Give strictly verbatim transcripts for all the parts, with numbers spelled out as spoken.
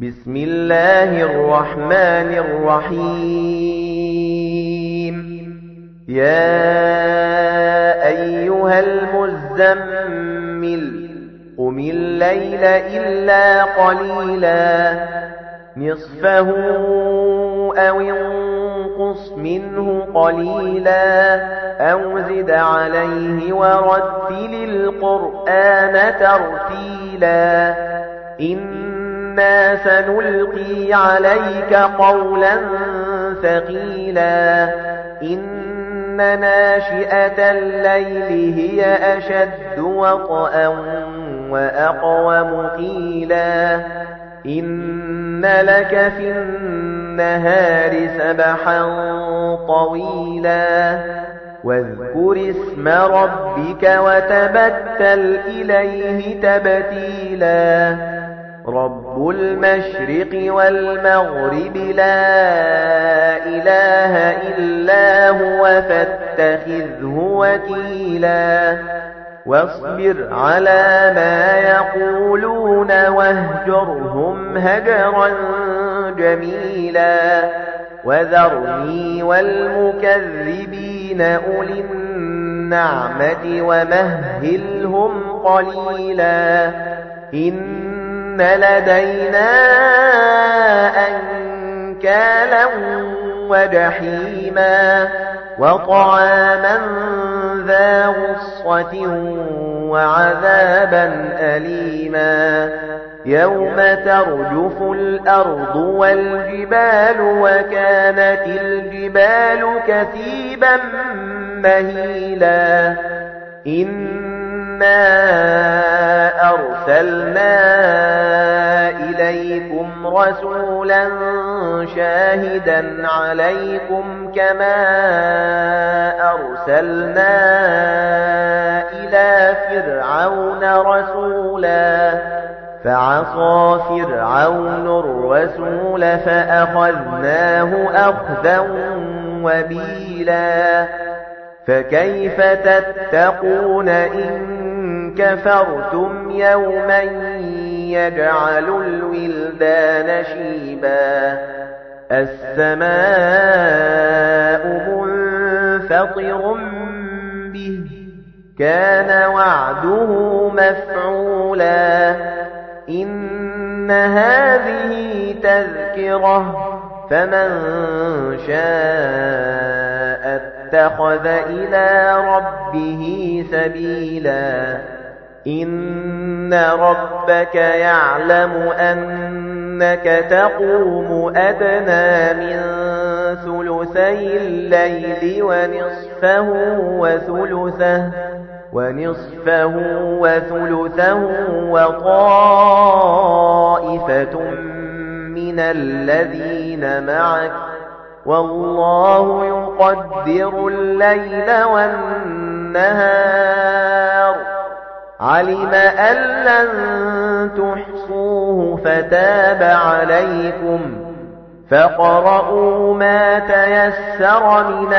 بسم الله الرحمن الرحيم يا أيها المزمل قم الليل إلا قليلا نصفه أو انقص منه قليلا أو زد عليه ورتل القرآن ترتيلا إنا سنلقي عليك قولا ثقيلا إن ناشئة الليل هي أشد وطئا وأقوم قيلا إن لك في النهار سبحا طويلا واذكر اسم ربك وتبتل إليه تبتيلا رب المشرق والمغرب لا إله إلا هو فاتخذه وكيلا واصبر على ما يقولون واهجرهم هجرا جميلا وذرني والمكذبين أولي النعمة ومهلهم قليلا إن لدينا أنكالا وجحيما وطعاما ذا غصة وعذابا أليما يوم ترجف الأرض والجبال وكانت الجبال كثيبا مهيلا إنا أرسلنا إليكم رسولا شاهدا عليكم كما أرسلنا إلى فرعون رسولا فعصى فرعون الرسول فأخذناه أخذا وبيلا فكيف تتقون إن كفرتم يوما يجعل الولدان شيبا السماء منفطر به كان وعده مفعولا إن هذه تذكرة فمن شاء اتخذ إلى ربه سبيلا إن ربك يعلم أنك تقوم أدنى من ثلثي الليل ونصفه وثلثه ونصفه وثلثه وطائفة من الذين معك والله يقدر الليل والنهار علم أن لن تحصوه فتاب عليكم فاقرؤوا ما تيسر من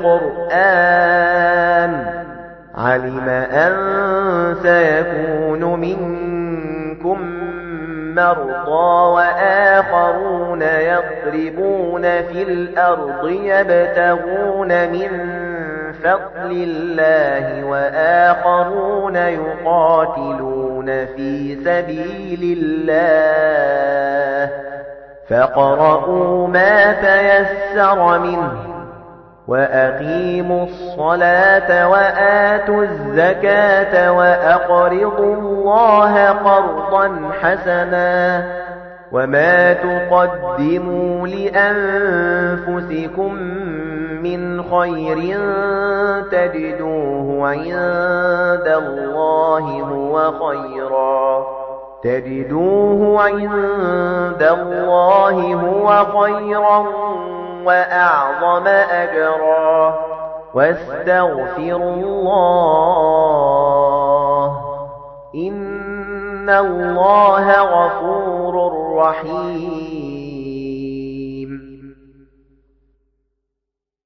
القرآن علم أن سيكون منكم مرضى وآخرون يضربون في الأرض يبتغون من فضل الله وآخرون يقاتلون في سبيل الله فاقرؤوا ما تيسر منه وأقيموا الصلاة وآتوا الزكاة وأقرضوا الله قرضا حسنا وما تقدموا لأنفسكم من خير تجدوه عند الله هو خيرا تجدوه عند الله هو خيرا وأعظم أجرا واستغفروا الله إن الله غفور رحيم